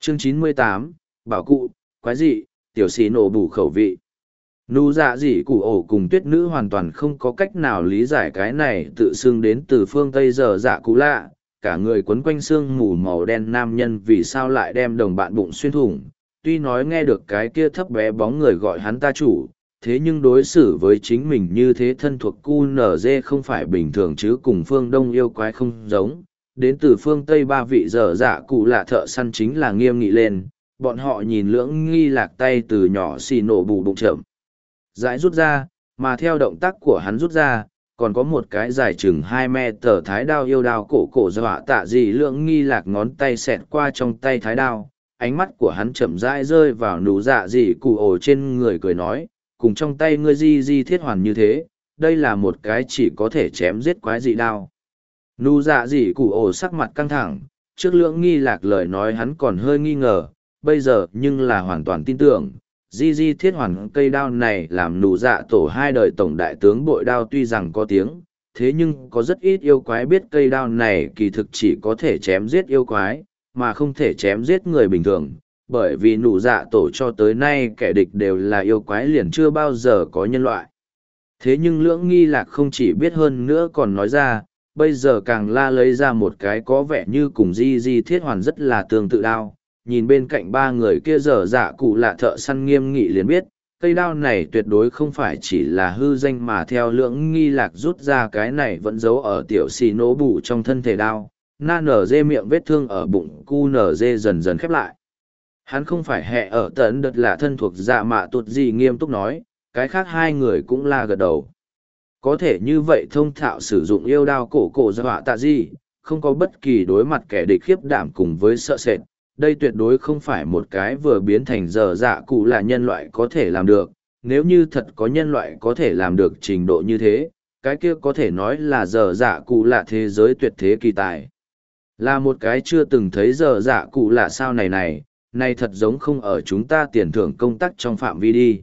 Chương 98, Bảo cụ, quái dị, tiểu xì nổ bù khẩu vị. Nụ dạ dị cụ ổ cùng tuyết nữ hoàn toàn không có cách nào lý giải cái này tự xưng đến từ phương Tây giờ dạ cụ lạ. Cả người quấn quanh xương mù màu đen nam nhân vì sao lại đem đồng bạn bụng xuyên thủng. Tuy nói nghe được cái kia thấp bé bóng người gọi hắn ta chủ, thế nhưng đối xử với chính mình như thế thân thuộc QNZ không phải bình thường chứ cùng phương Đông yêu quái không giống. Đến từ phương Tây ba vị dở dạ cụ lạ thợ săn chính là nghiêm nghị lên, bọn họ nhìn lưỡng nghi lạc tay từ nhỏ xì nổ bù bụng chậm. Giải rút ra, mà theo động tác của hắn rút ra, còn có một cái dài chừng 2 mét tờ thái đao yêu đao cổ cổ dọa tạ gì lưỡng nghi lạc ngón tay xẹt qua trong tay thái đao. Ánh mắt của hắn chậm rãi rơi vào nụ dạ dị cụ ổ trên người cười nói, cùng trong tay ngươi di thiết hoàn như thế, đây là một cái chỉ có thể chém giết quái dị đao. Nụ dạ dị cụ ổ sắc mặt căng thẳng, trước lưỡng nghi lạc lời nói hắn còn hơi nghi ngờ, bây giờ nhưng là hoàn toàn tin tưởng. Di thiết hoàn cây đao này làm nụ dạ tổ hai đời tổng đại tướng bội đao tuy rằng có tiếng, thế nhưng có rất ít yêu quái biết cây đao này kỳ thực chỉ có thể chém giết yêu quái, mà không thể chém giết người bình thường, bởi vì nụ dạ tổ cho tới nay kẻ địch đều là yêu quái liền chưa bao giờ có nhân loại. Thế nhưng lưỡng nghi lạc không chỉ biết hơn nữa còn nói ra, bây giờ càng la lấy ra một cái có vẻ như cùng di thiết hoàn rất là tương tự đao. Nhìn bên cạnh ba người kia dở dạ cụ lạ thợ săn nghiêm nghị liền biết, cây đao này tuyệt đối không phải chỉ là hư danh mà theo lưỡng nghi lạc rút ra cái này vẫn giấu ở tiểu xì nổ bù trong thân thể đao. Na nở dê miệng vết thương ở bụng cu nở dê dần dần khép lại. Hắn không phải hẹ ở tận đợt là thân thuộc dạ mạ tuột gì nghiêm túc nói, cái khác hai người cũng la gật đầu. Có thể như vậy thông thạo sử dụng yêu đao cổ cổ dọa tạ gì, không có bất kỳ đối mặt kẻ địch khiếp đảm cùng với sợ sệt. Đây tuyệt đối không phải một cái vừa biến thành dở dạ cụ là nhân loại có thể làm được. Nếu như thật có nhân loại có thể làm được trình độ như thế, cái kia có thể nói là dở dạ cụ là thế giới tuyệt thế kỳ tài. Là một cái chưa từng thấy dở dạ cụ là sao này thật giống không ở chúng ta tiền thưởng công tác trong phạm vi đi.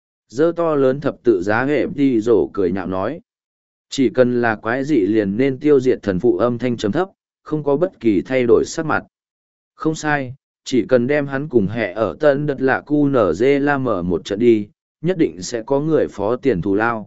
Dơ to lớn thập tự giá hệ đi rổ cười nhạo nói. Chỉ cần là quái dị liền nên tiêu diệt thần phụ âm thanh chấm thấp, không có bất kỳ thay đổi sắc mặt. Không sai, chỉ cần đem hắn cùng hẹ ở tân đợt lạ cu nở dê la mở một trận đi, nhất định sẽ có người phó tiền thù lao.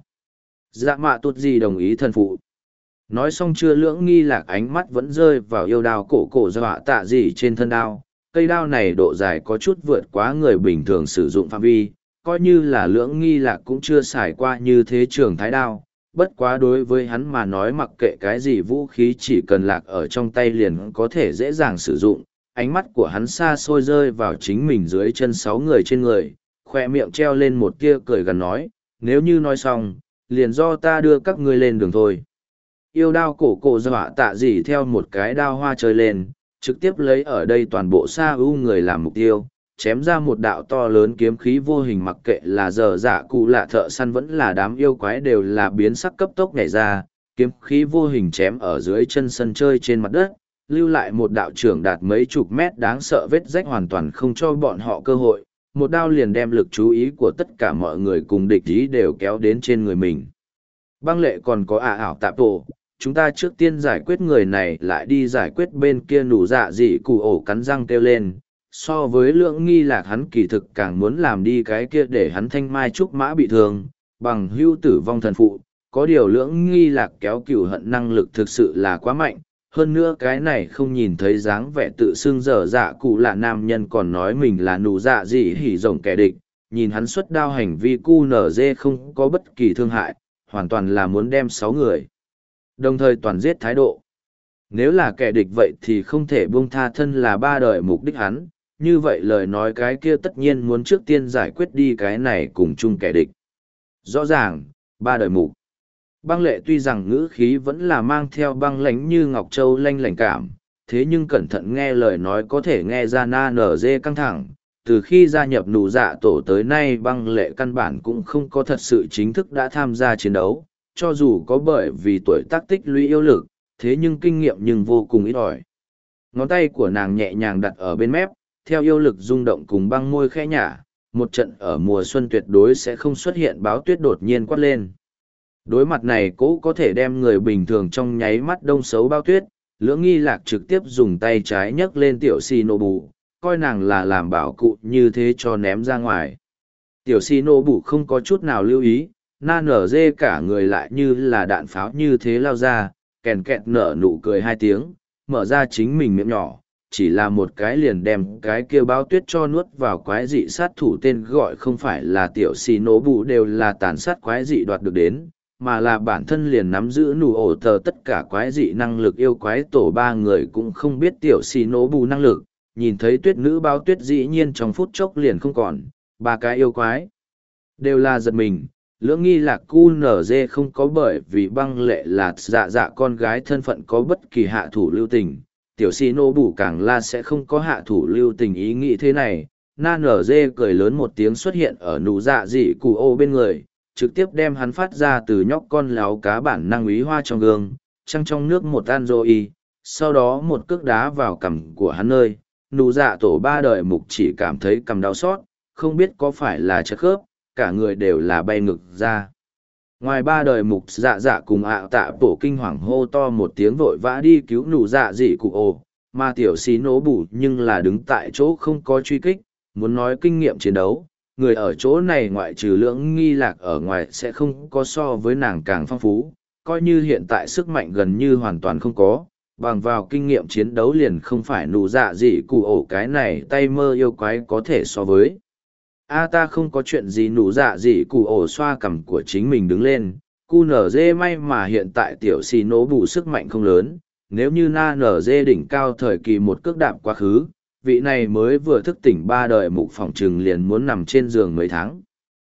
Dạ mạ tốt gì đồng ý thần phụ. Nói xong chưa lưỡng nghi lạc ánh mắt vẫn rơi vào yêu đao cổ cổ dọa tạ gì trên thân đao. Cây đao này độ dài có chút vượt quá người bình thường sử dụng phạm vi, coi như là lưỡng nghi lạc cũng chưa xài qua như thế trường thái đao. Bất quá đối với hắn mà nói mặc kệ cái gì vũ khí chỉ cần lạc ở trong tay liền có thể dễ dàng sử dụng. Ánh mắt của hắn xa xôi rơi vào chính mình dưới chân 6 người trên người, khoe miệng treo lên một tia cười gần nói, nếu như nói xong, liền do ta đưa các ngươi lên đường thôi. Yêu đao cổ cổ dọa tạ gì theo một cái đao hoa chơi lên, trực tiếp lấy ở đây toàn bộ sa ưu người làm mục tiêu, chém ra một đạo to lớn kiếm khí vô hình mặc kệ là dở dạ cụ lạ thợ săn vẫn là đám yêu quái đều là biến sắc cấp tốc nhảy ra, kiếm khí vô hình chém ở dưới chân sân chơi trên mặt đất, lưu lại một đạo trưởng đạt mấy chục mét đáng sợ vết rách hoàn toàn không cho bọn họ cơ hội, một đao liền đem lực chú ý của tất cả mọi người cùng địch ý đều kéo đến trên người mình. Băng lệ còn có ảo tạp tổ, chúng ta trước tiên giải quyết người này lại đi giải quyết bên kia nụ dạ dị cụ ổ cắn răng kêu lên. So với lưỡng nghi lạc hắn kỳ thực càng muốn làm đi cái kia để hắn thanh mai trúc mã bị thương, bằng hưu tử vong thần phụ, có điều lưỡng nghi lạc kéo cửu hận năng lực thực sự là quá mạnh. Hơn nữa cái này không nhìn thấy dáng vẻ tự xưng dở dạ cụ là nam nhân còn nói mình là nụ dạ dị hỉ rồng kẻ địch, nhìn hắn xuất đao hành vi cu nở dê không có bất kỳ thương hại, hoàn toàn là muốn đem 6 người. Đồng thời toàn giết thái độ. Nếu là kẻ địch vậy thì không thể buông tha thân là 3 đời mục đích hắn, như vậy lời nói cái kia tất nhiên muốn trước tiên giải quyết đi cái này cùng chung kẻ địch. Rõ ràng, 3 đời mục. Băng lệ tuy rằng ngữ khí vẫn là mang theo băng lánh như ngọc châu lanh lảnh cảm, thế nhưng cẩn thận nghe lời nói có thể nghe ra na nở dê căng thẳng. Từ khi gia nhập nụ dạ tổ tới nay băng lệ căn bản cũng không có thật sự chính thức đã tham gia chiến đấu, cho dù có bởi vì tuổi tác tích lũy yêu lực, thế nhưng kinh nghiệm nhưng vô cùng ít ỏi. Ngón tay của nàng nhẹ nhàng đặt ở bên mép, theo yêu lực rung động cùng băng môi khẽ nhả, một trận ở mùa xuân tuyệt đối sẽ không xuất hiện báo tuyết đột nhiên quát lên. Đối mặt này cố có thể đem người bình thường trong nháy mắt đông xấu bao tuyết, lưỡng nghi lạc trực tiếp dùng tay trái nhấc lên tiểu xì nổ bù, coi nàng là làm bảo cụ như thế cho ném ra ngoài. Tiểu xì nổ bụ không có chút nào lưu ý, na nở dê cả người lại như là đạn pháo như thế lao ra, kèn kẹt nở nụ cười 2 tiếng, mở ra chính mình miệng nhỏ, chỉ là một cái liền đem cái kia bao tuyết cho nuốt vào. Quái dị sát thủ tên gọi không phải là tiểu xì nổ bụ đều là tàn sát quái dị đoạt được đến, mà là bản thân liền nắm giữ nụ ổ tờ tất cả quái dị năng lực. Yêu quái tổ 3 người cũng không biết tiểu xì nổ bụ năng lực, nhìn thấy tuyết nữ bao tuyết dĩ nhiên trong phút chốc liền không còn. 3 cái yêu quái đều là giật mình. Lưỡng nghi lạc cu nở dê không có bởi vì băng lệ là dạ dạ con gái thân phận có bất kỳ hạ thủ lưu tình, tiểu xì nổ bù càng là sẽ không có hạ thủ lưu tình ý nghĩ thế này. Na nở dê cười lớn một tiếng xuất hiện ở nụ dạ dị cụ ô bên người, trực tiếp đem hắn phát ra từ nhóc con láo cá bản năng úy hoa trong gương, trăng trong nước một an rô y, sau đó một cước đá vào cằm của hắn nơi. Nụ dạ tổ 3 đời mục chỉ cảm thấy cằm đau xót, không biết có phải là chất khớp, cả người đều là bay ngực ra. Ngoài 3 đời mục dạ dạ cùng tạ bổ kinh hoàng hô to một tiếng vội vã đi cứu nụ dạ dị cụ ồ, mà tiểu xí nổ bù nhưng là đứng tại chỗ không có truy kích. Muốn nói kinh nghiệm chiến đấu, người ở chỗ này ngoại trừ lưỡng nghi lạc ở ngoài sẽ không có so với nàng càng phong phú, coi như hiện tại sức mạnh gần như hoàn toàn không có, bằng vào kinh nghiệm chiến đấu liền không phải nụ dạ dị cụ ổ cái này tay mơ yêu quái có thể so với. Ta không có chuyện gì. Nụ dạ dị cụ ổ xoa cằm của chính mình đứng lên. Cu nở dê may mà hiện tại tiểu xì nổ bù sức mạnh không lớn, nếu như na nở dê đỉnh cao thời kỳ một cước đạp quá khứ, vị này mới vừa thức tỉnh 3 đời mục phòng trừng liền muốn nằm trên giường mấy tháng.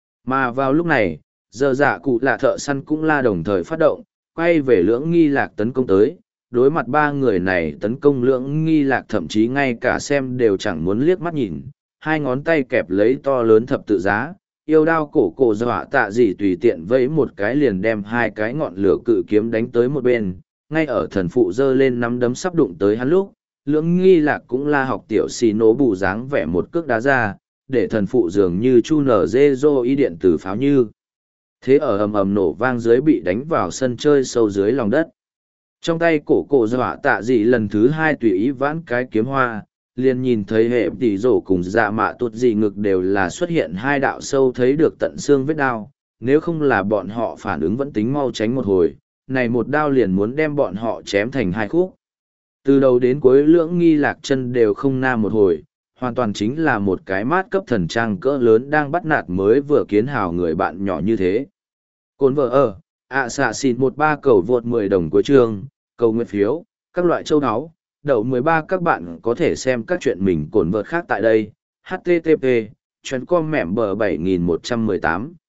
Mà vào lúc này, giờ dạ cụ là thợ săn cũng la đồng thời phát động, quay về lưỡng nghi lạc tấn công tới. Đối mặt 3 người này tấn công, lưỡng nghi lạc thậm chí ngay cả xem đều chẳng muốn liếc mắt nhìn, 2 ngón tay kẹp lấy to lớn thập tự giá, yêu đao cổ dọa tạ dị tùy tiện vẫy một cái liền đem 2 cái ngọn lửa cự kiếm đánh tới một bên. Ngay ở thần phụ giơ lên nắm đấm sắp đụng tới hắn lúc, lưỡng nghi lạc cũng la học tiểu xì nổ bù dáng vẻ một cước đá ra, để thần phụ dường như chu nở dê dô y điện tử pháo như thế ở ầm ầm nổ vang dưới bị đánh vào sân chơi sâu dưới lòng đất. Trong tay cổ dọa tạ dị lần thứ 2 tùy ý vãn cái kiếm hoa, liền nhìn thấy hệ tỷ rổ cùng dạ mạ tuột dị ngực đều là xuất hiện 2 đạo sâu thấy được tận xương vết đao. Nếu không là bọn họ phản ứng vẫn tính mau tránh một hồi, này một đao liền muốn đem bọn họ chém thành 2 khúc. Từ đầu đến cuối lưỡng nghi lạc chân đều không na một hồi, hoàn toàn chính là một cái mát cấp thần trang cỡ lớn đang bắt nạt mới vừa kiến hào người bạn nhỏ như thế. Cồn vợ ở, xạ xịn 13 cầu vượt 10 đồng cuối chương, cầu nguyện phiếu, các loại châu áo. Đậu 13 các bạn có thể xem các chuyện mình cồn vợt khác tại đây. http://com mẻm bờ 7118